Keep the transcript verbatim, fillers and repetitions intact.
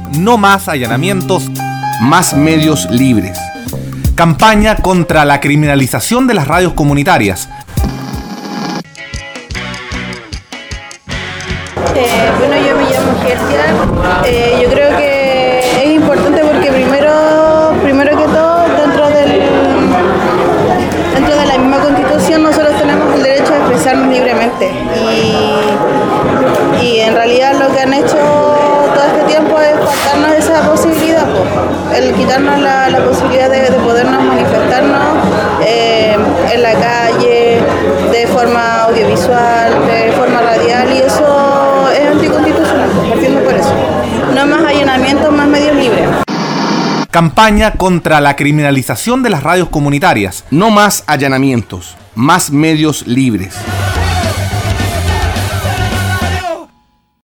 No más allanamientos. Más medios libres. Campaña contra la criminalización de las radios comunitarias. Eh, bueno, yo me llamo Gertia. Eh, yo creo que es importante porque primero, primero que todo, dentro del, dentro de la misma Constitución nosotros tenemos el derecho a expresarnos libremente. Y, y en realidad lo que han hecho todo este tiempo es faltarnos esa posibilidad, pues, el quitarnos la, la posibilidad de, de podernos manifestarnos eh, en la calle, de forma audiovisual, de forma radial, y eso es anticonstitucional, partiendo por eso. No más allanamientos, más medios libres. Campaña contra la criminalización de las radios comunitarias. No más allanamientos, más medios libres.